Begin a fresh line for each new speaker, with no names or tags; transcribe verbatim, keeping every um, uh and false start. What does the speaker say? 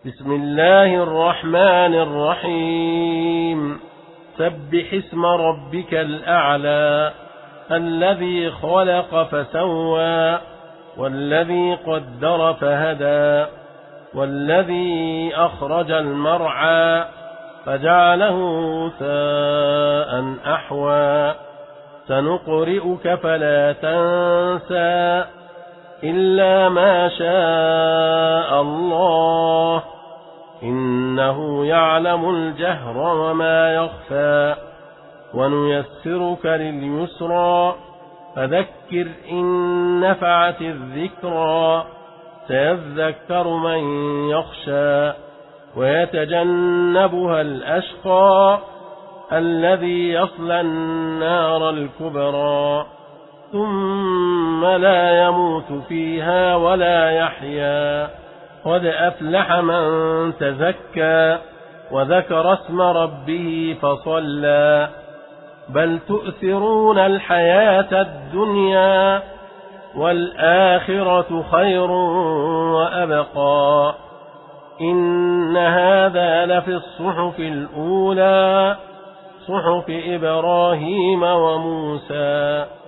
بسم الله الرحمن الرحيم سبح اسم ربك الأعلى الذي خلق فسوى والذي قدر فهدى والذي أخرج المرعى فجعله غثاء أحوى سنقرئك فلا تنسى إلا ما شاء الله إنه يعلم الجهر وما يخفى ونيسرك لليسرى فذكر إن نفعت الذكرى سيذكر من يخشى ويتجنبها الأشقى الذي يصلى النار الكبرى ثم لا يموت فيها ولا يحيا قد أفلح من تزكى وذكر اسم ربه فصلى بل تؤثرون الحياة الدنيا والآخرة خير وأبقى إن هذا لفي الصحف الأولى صحف إبراهيم وموسى